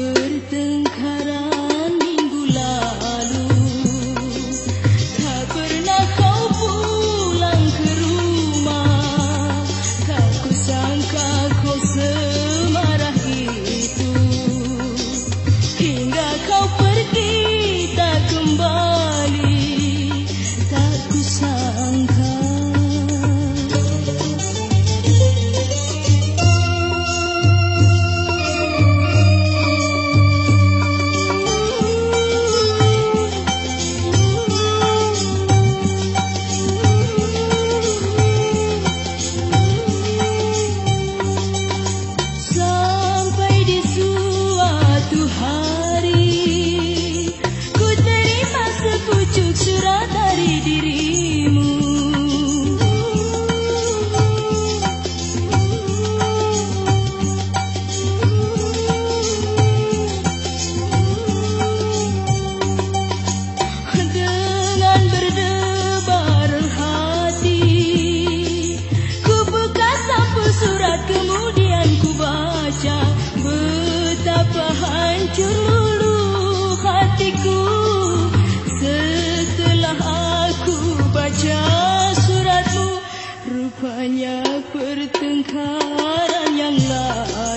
pertengkaran minggu lalu, tak pernah kau pulang ke rumah. Tak kusangka kau semarah itu, hingga kau pergi tak kembali. Tak kusangka. Surat dari dirimu, dengan berdebar hati ku buka sampul surat, kemudian ku baca betapa hancur luluh hatiku. Setelah aku baca suratmu, rupanya pertengkaran yang lalu.